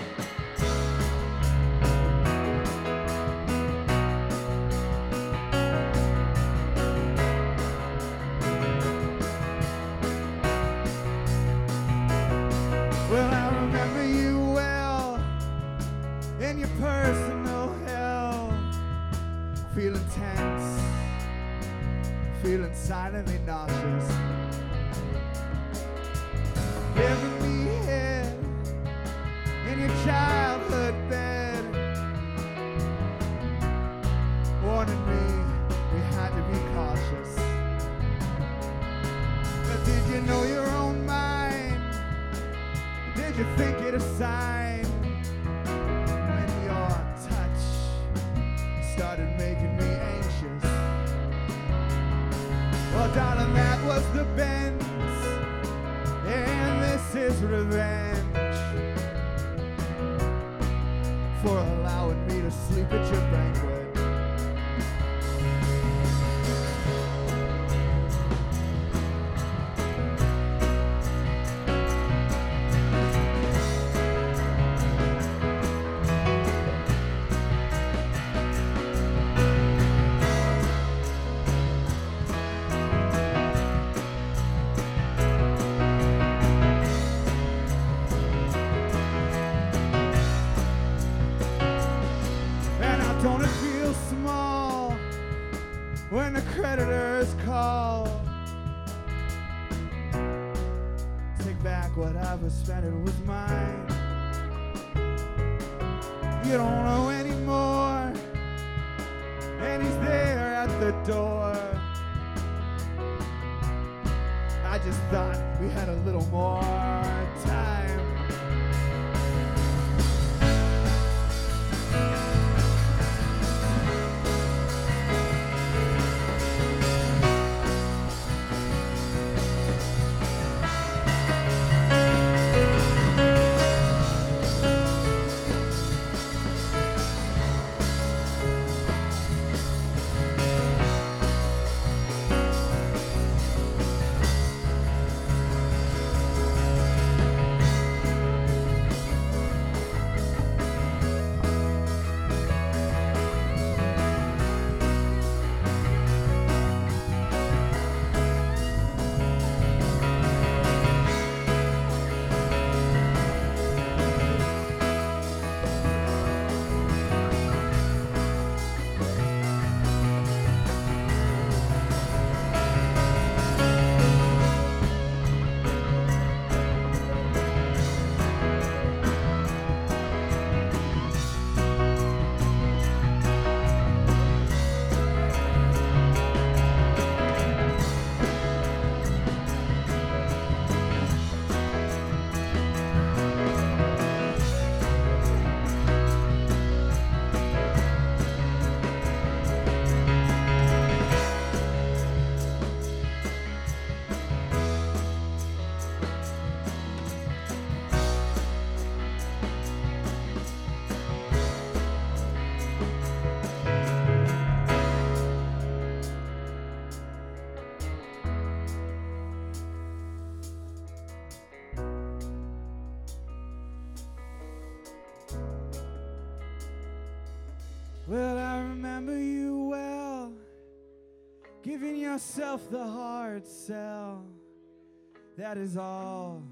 Well, I remember you well in your personal hell, feeling tense, feeling silently nauseous, giving me head in your childhood bed, warning me we had to be cautious. But did you know your own mind? Did you think it a sign when your touch started making me anxious? Well, darling, that was the bend, and this is revenge for allowing me to sleep at your banquet. Don't it feel small when the creditors call? Take back whatever spent, it was mine. You don't owe anymore, and he's there at the door. I just thought we had a little more time. Well, I remember you well, giving yourself the hard sell. That is all.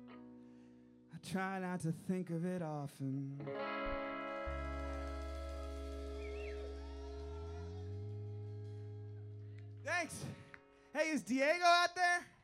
I try not to think of it often. Thanks. Hey, is Diego out there?